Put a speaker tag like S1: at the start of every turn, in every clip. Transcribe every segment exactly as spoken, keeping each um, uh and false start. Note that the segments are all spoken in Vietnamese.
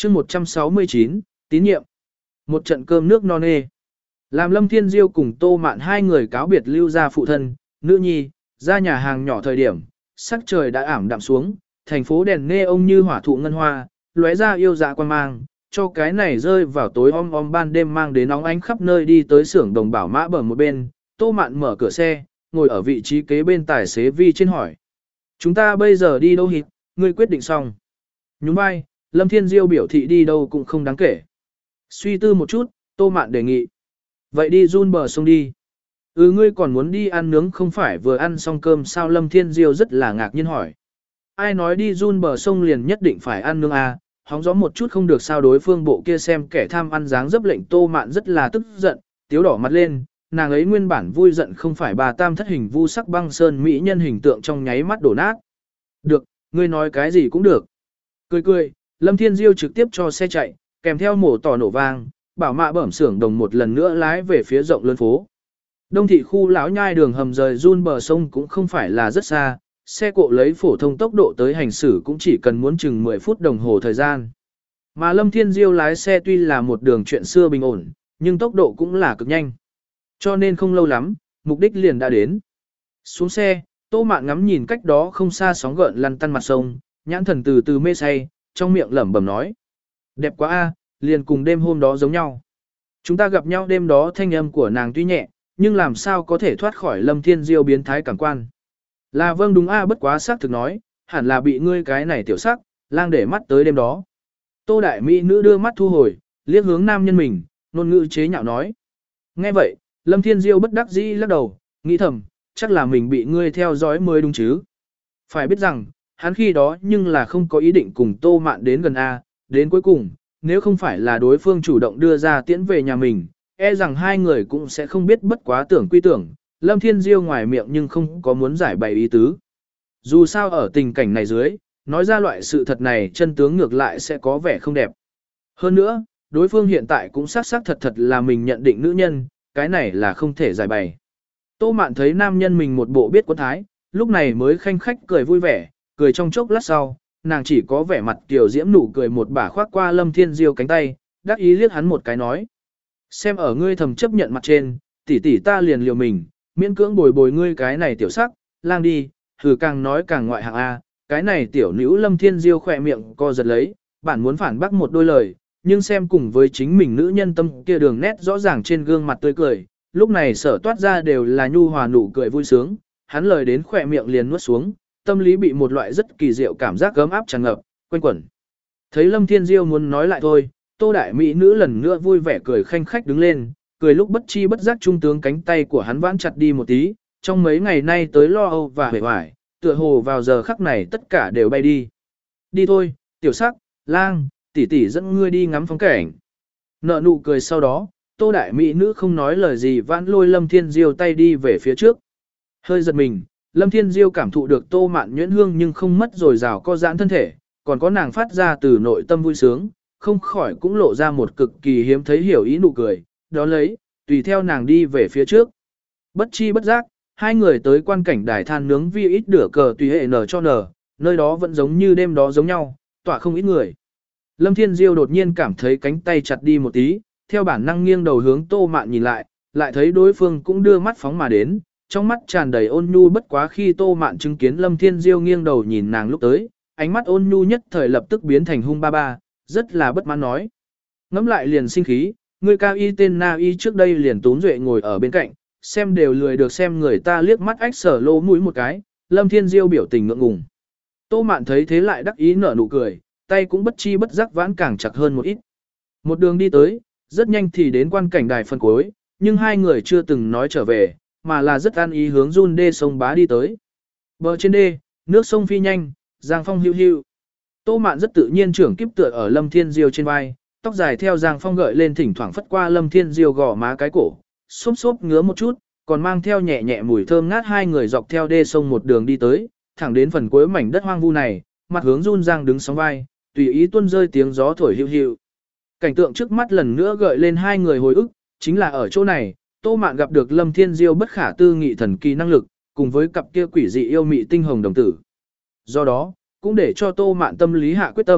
S1: chương một trăm sáu mươi chín, tín nhiệm. Một trận cơm nước no nê. Làm Lâm Thiên Diêu cùng Tô Mạn hai người cáo biệt lưu ra phụ thân, nữ nhi, ra nhà hàng nhỏ thời điểm, sắc trời đã ảm đạm xuống, thành phố đèn nghe ông như hỏa thụ ngân hoa, lóe ra yêu dạ quan mang, cho cái này rơi vào tối om om ban đêm mang đến nóng ánh khắp nơi đi tới xưởng đồng bảo mã bờ một bên, Tô Mạn mở cửa xe, ngồi ở vị trí kế bên tài xế vi trên hỏi. Chúng ta bây giờ đi đâu hít, ngươi quyết định xong. Nhún vai, Lâm Thiên Diêu biểu thị đi đâu cũng không đáng kể. Suy tư một chút, Tô Mạn đề nghị. Vậy đi run bờ sông đi. Ừ ngươi còn muốn đi ăn nướng không phải vừa ăn xong cơm sao Lâm Thiên Diêu rất là ngạc nhiên hỏi. Ai nói đi run bờ sông liền nhất định phải ăn nướng à, hóng gió một chút không được sao đối phương bộ kia xem kẻ tham ăn dáng dấp lệnh Tô Mạn rất là tức giận, tiếu đỏ mặt lên, nàng ấy nguyên bản vui giận không phải bà tam thất hình vu sắc băng sơn mỹ nhân hình tượng trong nháy mắt đổ nát. Được, ngươi nói cái gì cũng được. Cười cười, Lâm Thiên Diêu trực tiếp cho xe chạy, kèm theo mổ tỏ nổ vang, bảo mạ bẩm xưởng đồng một lần nữa lái về phía rộng lớn phố. Đông thị khu lão nhai đường hầm rời run bờ sông cũng không phải là rất xa, xe cộ lấy phổ thông tốc độ tới hành xử cũng chỉ cần muốn chừng mười phút đồng hồ thời gian. Mà Lâm Thiên Diêu lái xe tuy là một đường chuyện xưa bình ổn, nhưng tốc độ cũng là cực nhanh. Cho nên không lâu lắm, mục đích liền đã đến. Xuống xe, Tô Mạn ngắm nhìn cách đó không xa sóng gợn lăn tăn mặt sông, nhãn thần từ từ mê say, trong miệng lẩm bẩm nói. Đẹp quá a, liền cùng đêm hôm đó giống nhau. Chúng ta gặp nhau đêm đó thanh âm của nàng tuy nhẹ, nhưng làm sao có thể thoát khỏi Lâm Thiên Diêu biến thái cảm quan. Là vâng đúng a bất quá xác thực nói, hẳn là bị ngươi cái này tiểu sắc, lang để mắt tới đêm đó. Tô đại mỹ nữ đưa mắt thu hồi, liếc hướng nam nhân mình, ngôn ngữ chế nhạo nói. Nghe vậy, Lâm Thiên Diêu bất đắc dĩ lắc đầu, nghĩ thầm, chắc là mình bị ngươi theo dõi mới đúng chứ. Phải biết rằng, hắn khi đó nhưng là không có ý định cùng Tô Mạn đến gần A, đến cuối cùng, nếu không phải là đối phương chủ động đưa ra tiễn về nhà mình, e rằng hai người cũng sẽ không biết bất quá tưởng quy tưởng, Lâm Thiên Diêu ngoài miệng nhưng không có muốn giải bày ý tứ. Dù sao ở tình cảnh này dưới, nói ra loại sự thật này chân tướng ngược lại sẽ có vẻ không đẹp. Hơn nữa, đối phương hiện tại cũng xác xác thật thật là mình nhận định nữ nhân, cái này là không thể giải bày. Tô Mạn thấy nam nhân mình một bộ biết quân thái, lúc này mới khanh khách cười vui vẻ, cười trong chốc lát sau, nàng chỉ có vẻ mặt tiểu diễm nụ cười một bả khoác qua Lâm Thiên Diêu cánh tay, đắc ý liếc hắn một cái nói. Xem ở ngươi thầm chấp nhận mặt trên, tỷ tỷ ta liền liều mình, miễn cưỡng bồi bồi ngươi cái này tiểu sắc, lang đi, thử càng nói càng ngoại hạng A, cái này tiểu nữ Lâm Thiên Diêu khỏe miệng co giật lấy, bản muốn phản bác một đôi lời, nhưng xem cùng với chính mình nữ nhân tâm kia đường nét rõ ràng trên gương mặt tươi cười, lúc này sở toát ra đều là nhu hòa nụ cười vui sướng, hắn lời đến khỏe miệng liền nuốt xuống, tâm lý bị một loại rất kỳ diệu cảm giác gấm áp tràn ngập, quanh quẩn. Thấy Lâm Thiên Diêu muốn nói lại thôi, Tô đại mỹ nữ lần nữa vui vẻ cười khanh khách đứng lên, cười lúc bất chi bất giác trung tướng cánh tay của hắn vãn chặt đi một tí, trong mấy ngày nay tới lo âu và hề hoài, tựa hồ vào giờ khắc này tất cả đều bay đi. Đi thôi, tiểu sắc, lang, tỷ tỷ dẫn ngươi đi ngắm phong cảnh. Nợ nụ cười sau đó, Tô đại mỹ nữ không nói lời gì vãn lôi Lâm Thiên Diêu tay đi về phía trước. Hơi giật mình, Lâm Thiên Diêu cảm thụ được Tô Mạn nhuyễn hương nhưng không mất rồi rào co giãn thân thể, còn có nàng phát ra từ nội tâm vui sướng, không khỏi cũng lộ ra một cực kỳ hiếm thấy hiểu ý nụ cười, đó lấy, tùy theo nàng đi về phía trước. Bất chi bất giác, hai người tới quan cảnh đài than nướng vi ít đửa cờ tùy hệ nở cho nở, nơi đó vẫn giống như đêm đó giống nhau, tỏa không ít người. Lâm Thiên Diêu đột nhiên cảm thấy cánh tay chặt đi một tí, theo bản năng nghiêng đầu hướng Tô Mạn nhìn lại, lại thấy đối phương cũng đưa mắt phóng mà đến, trong mắt tràn đầy ôn nhu bất quá khi Tô Mạn chứng kiến Lâm Thiên Diêu nghiêng đầu nhìn nàng lúc tới, ánh mắt ôn nhu nhất thời lập tức biến thành hung ba ba, rất là bất mãn nói. Ngắm lại liền sinh khí, người cao y tên na y trước đây liền tốn duệ ngồi ở bên cạnh, xem đều lười được xem người ta liếc mắt ách sở lỗ mũi một cái, Lâm Thiên Diêu biểu tình ngượng ngùng. Tô Mạn thấy thế lại đắc ý nở nụ cười, tay cũng bất chi bất giác vãn càng chặt hơn một ít. Một đường đi tới, rất nhanh thì đến quan cảnh đài phân cuối, nhưng hai người chưa từng nói trở về, mà là rất an ý hướng run đê sông bá đi tới. Bờ trên đê, nước sông phi nhanh, giang phong hưu hưu. Tô Mạn rất tự nhiên trưởng kiếp tựa ở Lâm Thiên Diêu trên vai, tóc dài theo giang phong gợi lên thỉnh thoảng phất qua Lâm Thiên Diêu gò má cái cổ, xốp xốp ngứa một chút, còn mang theo nhẹ nhẹ mùi thơm ngát hai người dọc theo đê sông một đường đi tới, thẳng đến phần cuối mảnh đất hoang vu này, mặt hướng run giang đứng sóng vai, tùy ý tuôn rơi tiếng gió thổi hưu hưu. Cảnh tượng trước mắt lần nữa gợi lên hai người hồi ức, chính là ở chỗ này, Tô Mạn gặp được Lâm Thiên Diêu bất khả tư nghị thần kỳ năng lực, cùng với cặp kia quỷ dị yêu mị tinh hồng đồng tử. Do đó, cũng để cho Tô Mạn tâm lý hạ quyết tâm,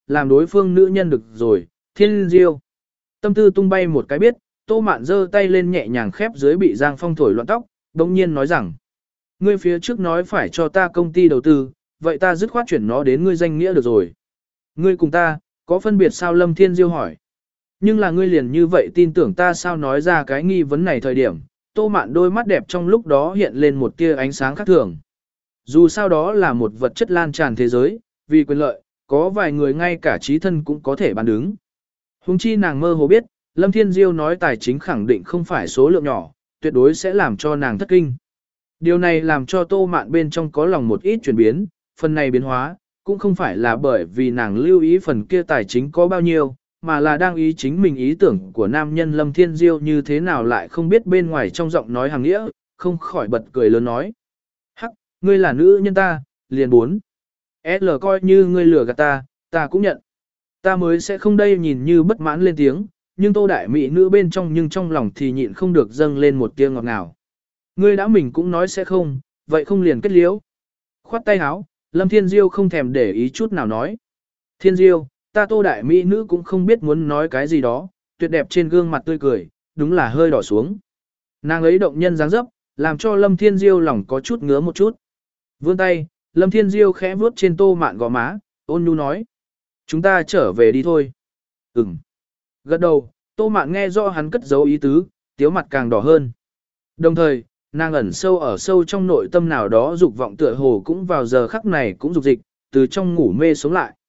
S1: làm đối phương nữ nhân được rồi, Thiên Diêu. Tâm tư tung bay một cái biết, Tô Mạn giơ tay lên nhẹ nhàng khép dưới bị Giang Phong thổi loạn tóc, đồng nhiên nói rằng. Ngươi phía trước nói phải cho ta công ty đầu tư, vậy ta dứt khoát chuyển nó đến ngươi danh nghĩa được rồi. Ngươi cùng ta, có phân biệt sao Lâm Thiên Diêu hỏi. Nhưng là ngươi liền như vậy tin tưởng ta sao nói ra cái nghi vấn này thời điểm, Tô Mạn đôi mắt đẹp trong lúc đó hiện lên một tia ánh sáng khác thường. Dù sao đó là một vật chất lan tràn thế giới, vì quyền lợi, có vài người ngay cả trí thân cũng có thể bán đứng. Hùng chi nàng mơ hồ biết, Lâm Thiên Diêu nói tài chính khẳng định không phải số lượng nhỏ, tuyệt đối sẽ làm cho nàng thất kinh. Điều này làm cho Tô Mạn bên trong có lòng một ít chuyển biến, phần này biến hóa, cũng không phải là bởi vì nàng lưu ý phần kia tài chính có bao nhiêu, mà là đang ý chính mình ý tưởng của nam nhân Lâm Thiên Diêu như thế nào lại không biết bên ngoài trong giọng nói hàng nghĩa, không khỏi bật cười lớn nói. Hắc, ngươi là nữ nhân ta, liền bốn. L coi như ngươi lừa gạt ta, ta cũng nhận. Ta mới sẽ không đây nhìn như bất mãn lên tiếng, nhưng Tô đại mỹ nữ bên trong nhưng trong lòng thì nhịn không được dâng lên một tia ngọt ngào. Ngươi đã mình cũng nói sẽ không, vậy không liền kết liễu. Khoát tay áo, Lâm Thiên Diêu không thèm để ý chút nào nói. Thiên Diêu, ta Tô đại mỹ nữ cũng không biết muốn nói cái gì đó, tuyệt đẹp trên gương mặt tươi cười, đúng là hơi đỏ xuống. Nàng ấy động nhân dáng dấp, làm cho Lâm Thiên Diêu lòng có chút ngứa một chút. Vươn tay, Lâm Thiên Diêu khẽ vuốt trên Tô Mạn gò má, ôn nhu nói. Chúng ta trở về đi thôi. Ừm. Gật đầu, Tô Mạn nghe rõ hắn cất giấu ý tứ, tiếu mặt càng đỏ hơn. Đồng thời, nàng ẩn sâu ở sâu trong nội tâm nào đó dục vọng tựa hồ cũng vào giờ khắc này cũng dục dịch, từ trong ngủ mê sống lại.